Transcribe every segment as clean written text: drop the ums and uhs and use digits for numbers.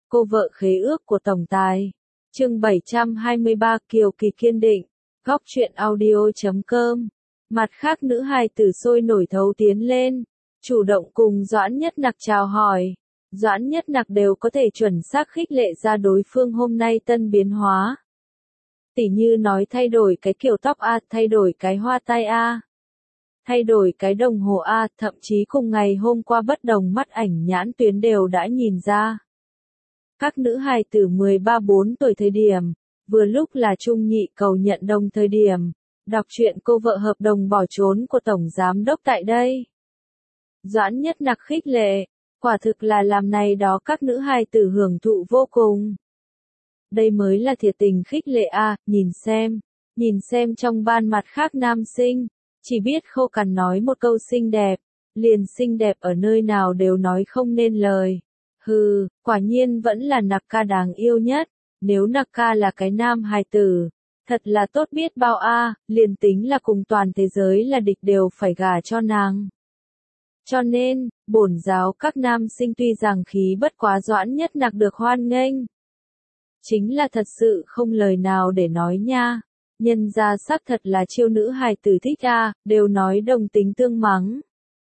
Cô vợ khế ước của tổng tài. Chương 723 Kiều Kỳ kiên định. Góc truyện audio.com. Mặt khác nữ hài tử sôi nổi thấu tiến lên, chủ động cùng Doãn Nhất Nặc chào hỏi. Doãn Nhất Nặc đều có thể chuẩn xác khích lệ ra đối phương hôm nay tân biến hóa. Tỉ như nói thay đổi cái kiểu tóc A, thay đổi cái hoa tai A, thay đổi cái đồng hồ A, thậm chí cùng ngày hôm qua bất đồng mắt ảnh nhãn tuyến đều đã nhìn ra. Các nữ hài tử 13-14 tuổi thời điểm, vừa lúc là trung nhị cầu nhận đồng thời điểm, đọc truyện cô vợ hợp đồng bỏ trốn của Tổng Giám Đốc tại đây. Doãn Nhất Nặc khích lệ, quả thực là làm này đó các nữ hài tử hưởng thụ vô cùng. Đây mới là thiệt tình khích lệ a, nhìn xem trong ban mặt khác nam sinh, chỉ biết khô cằn nói một câu xinh đẹp, liền xinh đẹp ở nơi nào đều nói không nên lời. Hừ, quả nhiên vẫn là Nặc ca đáng yêu nhất, nếu Nặc ca là cái nam hài tử, thật là tốt biết bao a, liền tính là cùng toàn thế giới là địch đều phải gả cho nàng. Cho nên, bổn giáo các nam sinh tuy rằng khí bất quá Doãn Nhất Nặc được hoan nghênh, chính là thật sự không lời nào để nói nha. Nhân ra xác thật là chiêu nữ hài tử thích a, đều nói đồng tính tương mắng.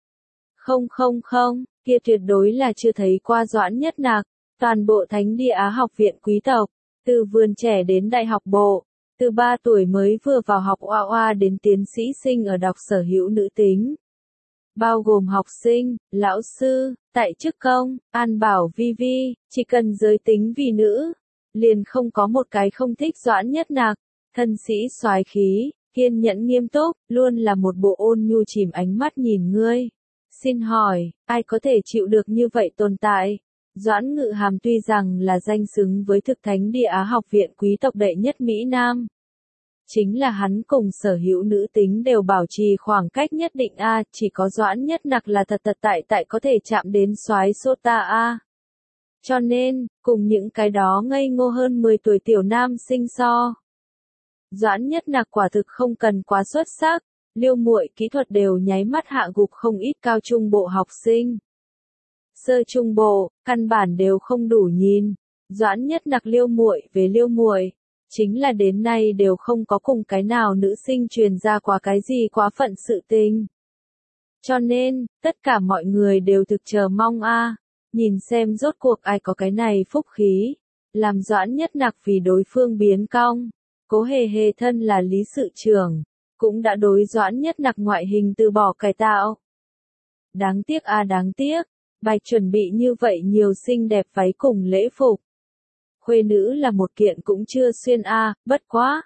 Không, kia tuyệt đối là chưa thấy qua Doãn Nhất Nặc, toàn bộ Thánh Địa Á học viện quý tộc, từ vườn trẻ đến đại học bộ, từ 3 tuổi mới vừa vào học oa oa đến tiến sĩ sinh ở đọc sở hữu nữ tính. Bao gồm học sinh, lão sư, tại chức công, an bảo vi vi, chỉ cần giới tính vì nữ, liền không có một cái không thích Doãn Nhất Nặc, thân sĩ soái khí, kiên nhẫn nghiêm túc, luôn là một bộ ôn nhu chìm ánh mắt nhìn ngươi. Xin hỏi, ai có thể chịu được như vậy tồn tại? Doãn Ngự Hàm tuy rằng là danh xứng với thực Thánh Địa Á học viện quý tộc đệ nhất Mỹ Nam. Chính là hắn cùng sở hữu nữ tính đều bảo trì khoảng cách nhất định a, chỉ có Doãn Nhất Nặc là thật tại có thể chạm đến soái Sota a. Cho nên, cùng những cái đó ngây ngô hơn 10 tuổi tiểu nam sinh so. Doãn Nhất Nặc quả thực không cần quá xuất sắc, liêu muội kỹ thuật đều nháy mắt hạ gục không ít cao trung bộ học sinh. Sơ trung bộ, căn bản đều không đủ nhìn. Doãn Nhất Nặc liêu muội, chính là đến nay đều không có cùng cái nào nữ sinh truyền ra qua cái gì quá phận sự tình. Cho nên, tất cả mọi người đều thực chờ mong a, nhìn xem rốt cuộc ai có cái này phúc khí, làm Doãn Nhất Nặc vì đối phương biến cong. Cố Hề Hề thân là lý sự trưởng, cũng đã đối Doãn Nhất Nặc ngoại hình từ bỏ cải tạo. Đáng tiếc a, đáng tiếc, bạch chuẩn bị như vậy nhiều xinh đẹp váy cùng lễ phục. Khuê nữ là một kiện cũng chưa xuyên a, bất quá.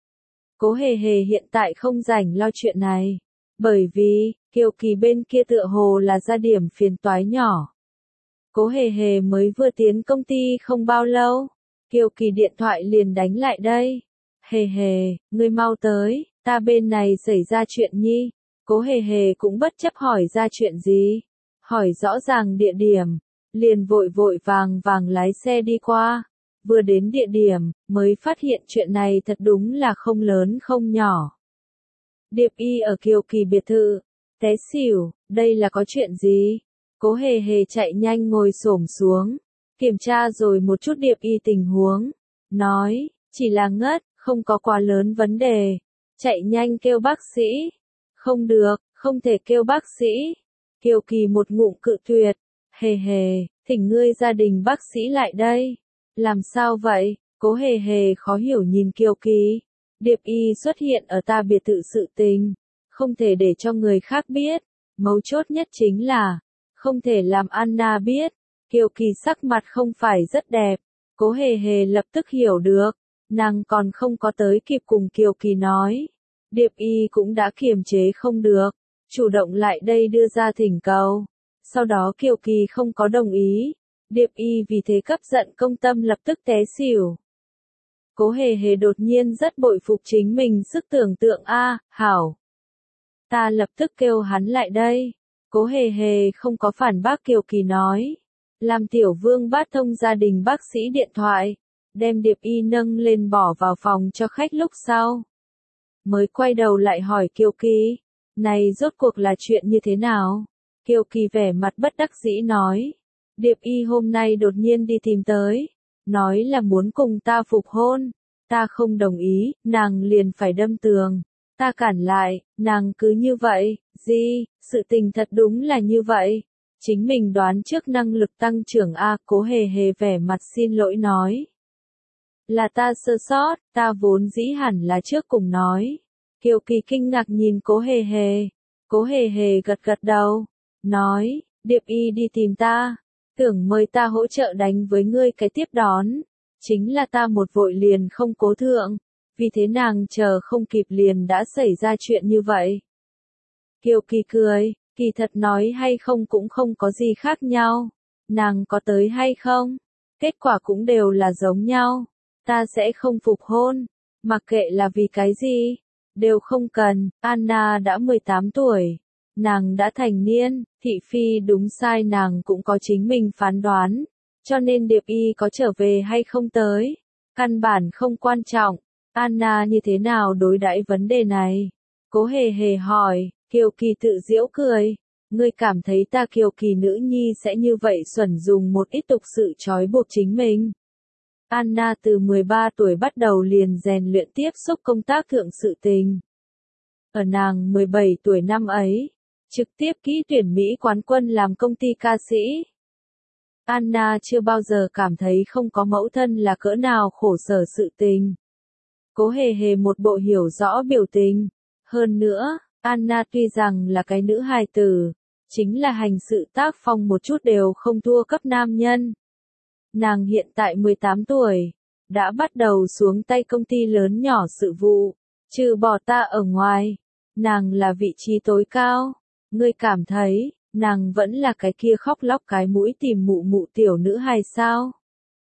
Cố Hề Hề hiện tại không rảnh lo chuyện này, bởi vì, Kiều Kỳ bên kia tựa hồ là ra điểm phiền toái nhỏ. Cố Hề Hề mới vừa tiến công ty không bao lâu, Kiều Kỳ điện thoại liền đánh lại đây. Hề Hề, ngươi mau tới, ta bên này xảy ra chuyện nhi. Cố Hề Hề cũng bất chấp hỏi ra chuyện gì, hỏi rõ ràng địa điểm, liền vội vàng lái xe đi qua. Vừa đến địa điểm, mới phát hiện chuyện này thật đúng là không lớn không nhỏ. Điệp Y ở Kiều Kỳ biệt thự, té xỉu, đây là có chuyện gì? Cố Hề Hề chạy nhanh ngồi xổm xuống, kiểm tra rồi một chút Điệp Y tình huống, nói, chỉ là ngất, không có quá lớn vấn đề, chạy nhanh kêu bác sĩ. Không được, không thể kêu bác sĩ. Kiều Kỳ một ngụm cự tuyệt, Hề Hề, thỉnh ngươi gia đình bác sĩ lại đây. Làm sao vậy? Cố Hề Hề khó hiểu nhìn Kiều Kỳ. Điệp Y xuất hiện ở ta biệt thự sự tình, không thể để cho người khác biết, mấu chốt nhất chính là, không thể làm Anna biết. Kiều Kỳ sắc mặt không phải rất đẹp, Cố Hề Hề lập tức hiểu được, nàng còn không có tới kịp cùng Kiều Kỳ nói. Điệp Y cũng đã kiềm chế không được, chủ động lại đây đưa ra thỉnh cầu. Sau đó Kiều Kỳ không có đồng ý, Điệp Y vì thế cấp giận công tâm lập tức té xỉu. Cố Hề Hề đột nhiên rất bội phục chính mình sức tưởng tượng a, hảo. Ta lập tức kêu hắn lại đây. Cố Hề Hề không có phản bác Kiều Kỳ nói. Làm Tiểu Vương bắt thông gia đình bác sĩ điện thoại, đem Điệp Y nâng lên bỏ vào phòng cho khách lúc sau. Mới quay đầu lại hỏi Kiều Kỳ, này rốt cuộc là chuyện như thế nào? Kiều Kỳ vẻ mặt bất đắc dĩ nói. Điệp Y hôm nay đột nhiên đi tìm tới, nói là muốn cùng ta phục hôn. Ta không đồng ý, nàng liền phải đâm tường. Ta cản lại, nàng cứ như vậy, gì, sự tình thật đúng là như vậy. Chính mình đoán trước năng lực tăng trưởng A, Cố Hề Hề vẻ mặt xin lỗi nói. Là ta sơ sót, ta vốn dĩ hẳn là trước cùng nói. Kiều Kỳ kinh ngạc nhìn Cố Hề Hề. Cố Hề Hề gật gật đầu, nói, Điệp Y đi tìm ta, tưởng mời ta hỗ trợ đánh với ngươi cái tiếp đón. Chính là ta một vội liền không cố thượng, vì thế nàng chờ không kịp liền đã xảy ra chuyện như vậy. Kiều Kỳ cười, kỳ thật nói hay không cũng không có gì khác nhau. Nàng có tới hay không, kết quả cũng đều là giống nhau. Ta sẽ không phục hôn, mặc kệ là vì cái gì, đều không cần. Anna đã 18 tuổi, nàng đã thành niên, thị phi đúng sai nàng cũng có chính mình phán đoán, cho nên Điệp Y có trở về hay không tới, căn bản không quan trọng. Anna như thế nào đối đãi vấn đề này? Cố Hề Hề hỏi. Kiều Kỳ tự giễu cười. Ngươi cảm thấy ta Kiều Kỳ nữ nhi sẽ như vậy xuẩn dùng một ít tục sự trói buộc chính mình? Anna từ 13 tuổi bắt đầu liền rèn luyện tiếp xúc công tác thượng sự tình. Ở nàng 17 tuổi năm ấy, trực tiếp kỹ tuyển Mỹ quán quân làm công ty ca sĩ. Anna chưa bao giờ cảm thấy không có mẫu thân là cỡ nào khổ sở sự tình. Cố Hề Hề một bộ hiểu rõ biểu tình. Hơn nữa, Anna tuy rằng là cái nữ hài tử, chính là hành sự tác phong một chút đều không thua cấp nam nhân. Nàng hiện tại 18 tuổi, đã bắt đầu xuống tay công ty lớn nhỏ sự vụ, trừ bỏ ta ở ngoài, nàng là vị trí tối cao. Ngươi cảm thấy, nàng vẫn là cái kia khóc lóc cái mũi tìm mụ mụ tiểu nữ hài sao?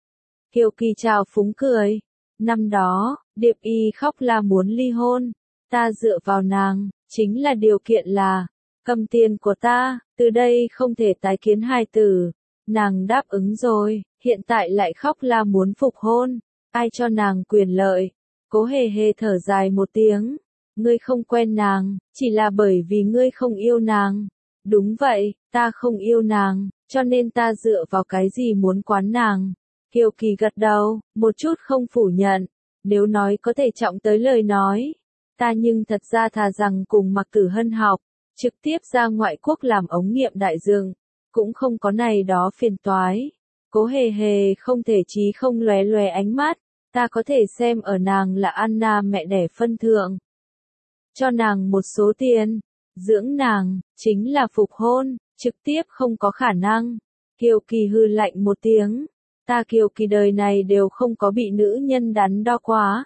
Kiều Kỳ chào phúng cười. Năm đó, Điệp Y khóc là muốn ly hôn, ta dựa vào nàng, chính là điều kiện là, cầm tiền của ta, từ đây không thể tái kiến hài tử. Nàng đáp ứng rồi, hiện tại lại khóc là muốn phục hôn, ai cho nàng quyền lợi? Cố Hề Hề thở dài một tiếng. Ngươi không quen nàng, chỉ là bởi vì ngươi không yêu nàng. Đúng vậy, ta không yêu nàng, cho nên ta dựa vào cái gì muốn quán nàng? Kiều Kỳ gật đầu, một chút không phủ nhận. Nếu nói có thể trọng tới lời nói, ta nhưng thật ra thà rằng cùng Mạc Tử Hân học, trực tiếp ra ngoại quốc làm ống nghiệm đại dương, cũng không có này đó phiền toái. Cố Hề Hề không thể chí không lóe lóe ánh mắt, ta có thể xem ở nàng là Anna mẹ đẻ phân thượng. Cho nàng một số tiền, dưỡng nàng, chính là phục hôn, trực tiếp không có khả năng. Kiều Kỳ hư lạnh một tiếng, ta Kiều Kỳ đời này đều không có bị nữ nhân đắn đo quá.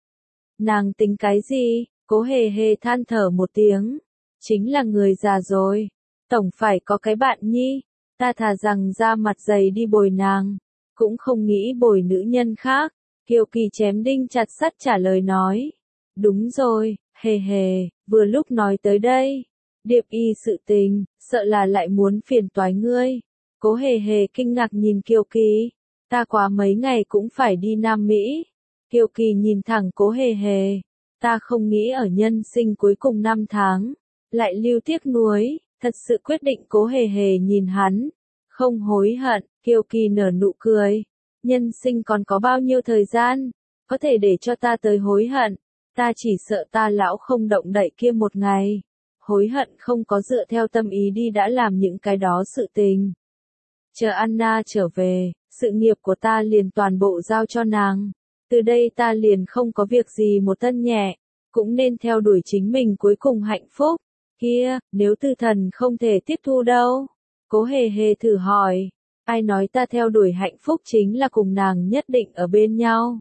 Nàng tính cái gì? Cố Hề Hề than thở một tiếng, chính là người già rồi, tổng phải có cái bạn nhi, ta thà rằng ra mặt dày đi bồi nàng, cũng không nghĩ bồi nữ nhân khác. Kiều Kỳ chém đinh chặt sắt trả lời nói, đúng rồi, Hề Hề, vừa lúc nói tới đây, Điệp Y sự tình, sợ là lại muốn phiền toái ngươi. Cố Hề Hề kinh ngạc nhìn Kiều Kỳ, ta quá mấy ngày cũng phải đi Nam Mỹ. Kiều Kỳ nhìn thẳng Cố Hề Hề, ta không nghĩ ở nhân sinh cuối cùng 5 tháng, lại lưu tiếc nuối, thật sự quyết định. Cố Hề Hề nhìn hắn, không hối hận. Kiều Kỳ nở nụ cười, nhân sinh còn có bao nhiêu thời gian, có thể để cho ta tới hối hận, ta chỉ sợ ta lão không động đậy kia một ngày, hối hận không có dựa theo tâm ý đi đã làm những cái đó sự tình. Chờ Anna trở về, sự nghiệp của ta liền toàn bộ giao cho nàng, từ đây ta liền không có việc gì một thân nhẹ, cũng nên theo đuổi chính mình cuối cùng hạnh phúc. Kia, nếu Tư Thần không thể tiếp thu đâu? Cố Hề Hề thử hỏi, ai nói ta theo đuổi hạnh phúc chính là cùng nàng nhất định ở bên nhau?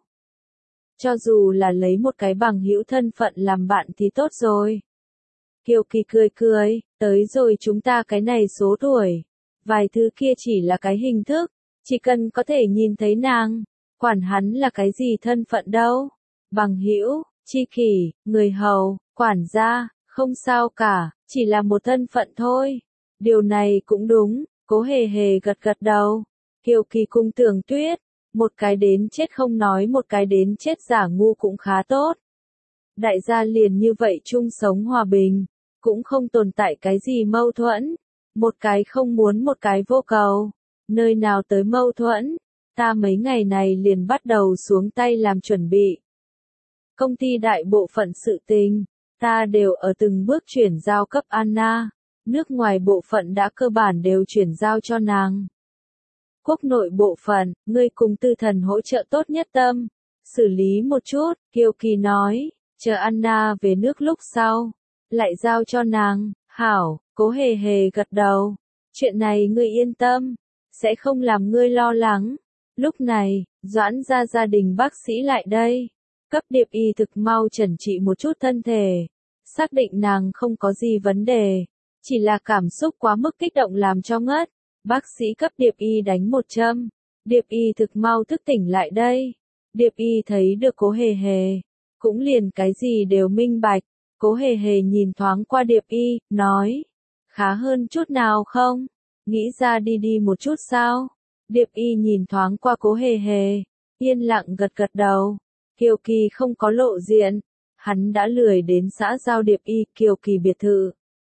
Cho dù là lấy một cái bằng hữu thân phận làm bạn thì tốt rồi. Kiều Kỳ cười cười, tới rồi chúng ta cái này số tuổi, vài thứ kia chỉ là cái hình thức, chỉ cần có thể nhìn thấy nàng, quản hắn là cái gì thân phận đâu. Bằng hữu, tri kỷ, người hầu, quản gia, không sao cả, chỉ là một thân phận thôi. Điều này cũng đúng. Cố Hề Hề gật gật đầu. Kiều Kỳ cung Tưởng Tuyết, một cái đến chết không nói, một cái đến chết giả ngu cũng khá tốt. Đại gia liền như vậy chung sống hòa bình, cũng không tồn tại cái gì mâu thuẫn, một cái không muốn một cái vô cầu. Nơi nào tới mâu thuẫn, ta mấy ngày này liền bắt đầu xuống tay làm chuẩn bị. Công ty đại bộ phận sự tình, ta đều ở từng bước chuyển giao cấp Anna, nước ngoài bộ phận đã cơ bản đều chuyển giao cho nàng. Quốc nội bộ phận, ngươi cùng Tư Thần hỗ trợ tốt nhất tâm, xử lý một chút, Kiều Kỳ nói, chờ Anna về nước lúc sau, lại giao cho nàng, hảo, Cố Hề Hề gật đầu, chuyện này ngươi yên tâm, sẽ không làm ngươi lo lắng. Lúc này, Doãn gia gia đình bác sĩ lại đây, cấp Điệp Y thực mau chẩn trị một chút thân thể, xác định nàng không có gì vấn đề, chỉ là cảm xúc quá mức kích động làm cho ngất. Bác sĩ cấp Điệp Y đánh một châm, Điệp Y thực mau thức tỉnh lại đây. Điệp Y thấy được Cố Hề Hề, cũng liền cái gì đều minh bạch. Cố Hề Hề nhìn thoáng qua Điệp Y, nói, khá hơn chút nào không? Nghĩ ra đi đi một chút sao? Điệp Y nhìn thoáng qua Cố Hề Hề, yên lặng gật gật đầu. Kiều Kỳ không có lộ diện, hắn đã lười đến xã giao Điệp Y Kiều Kỳ biệt thự.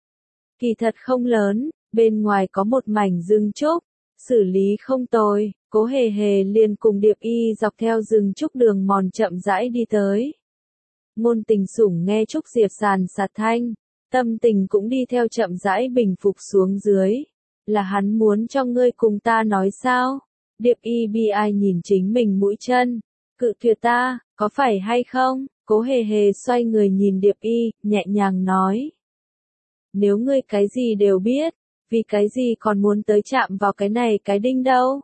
Kỳ thật không lớn, bên ngoài có một mảnh rừng trúc, xử lý không tồi, Cố Hề Hề liền cùng Điệp Y dọc theo rừng trúc đường mòn chậm rãi đi tới. Ngôn Tình Sủng nghe Trúc Diệp sàn sạt thanh, tâm tình cũng đi theo chậm rãi bình phục xuống dưới. Là hắn muốn cho ngươi cùng ta nói sao? Điệp Y bi ai nhìn chính mình mũi chân, cự tuyệt ta, có phải hay không? Cố Hề Hề xoay người nhìn Điệp Y, nhẹ nhàng nói. Nếu ngươi cái gì đều biết, vì cái gì còn muốn tới chạm vào cái này cái đinh đâu?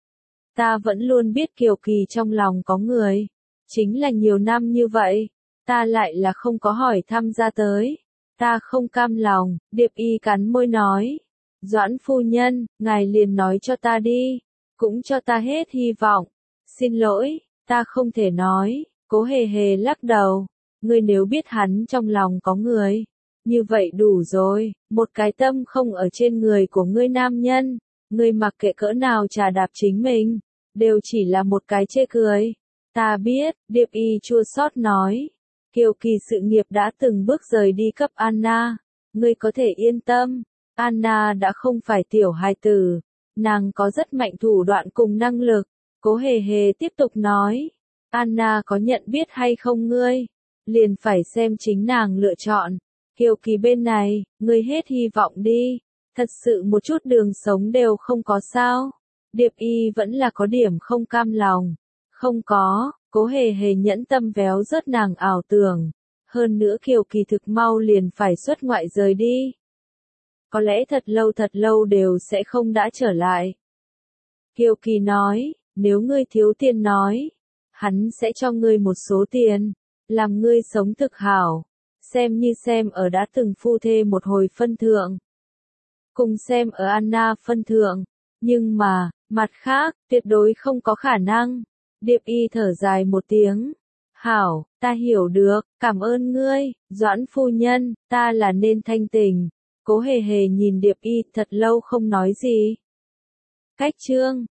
Ta vẫn luôn biết Kiều Kỳ trong lòng có người, chính là nhiều năm như vậy, ta lại là không có hỏi thăm ra tới, ta không cam lòng. Điệp Y cắn môi nói, Doãn phu nhân, ngài liền nói cho ta đi, cũng cho ta hết hy vọng. Xin lỗi, ta không thể nói. Cố Hề Hề lắc đầu, ngươi nếu biết hắn trong lòng có người, như vậy đủ rồi, một cái tâm không ở trên người của ngươi nam nhân, ngươi mặc kệ cỡ nào trà đạp chính mình, đều chỉ là một cái chê cười. Ta biết, Điệp Y chua xót nói, Kiều Kỳ sự nghiệp đã từng bước rời đi cấp Anna, ngươi có thể yên tâm, Anna đã không phải tiểu hài tử, nàng có rất mạnh thủ đoạn cùng năng lực. Cố Hề Hề tiếp tục nói, Anna có nhận biết hay không ngươi, liền phải xem chính nàng lựa chọn. Kiều Kỳ bên này, ngươi hết hy vọng đi, thật sự một chút đường sống đều không có sao. Điệp Y vẫn là có điểm không cam lòng. Không có, Cố Hề Hề nhẫn tâm véo rớt nàng ảo tưởng. Hơn nữa Kiều Kỳ thực mau liền phải xuất ngoại rời đi. Có lẽ thật lâu đều sẽ không đã trở lại. Kiều Kỳ nói, nếu ngươi thiếu tiền nói, hắn sẽ cho ngươi một số tiền, làm ngươi sống thực hảo, xem như xem ở đã từng phu thê một hồi phân thượng. Cùng xem ở Anna phân thượng, nhưng mà, mặt khác, tuyệt đối không có khả năng. Điệp Y thở dài một tiếng. Hảo, ta hiểu được, cảm ơn ngươi, Doãn phu nhân, ta là nên thanh tình. Cố Hề Hề nhìn Điệp Y thật lâu không nói gì. Cách chương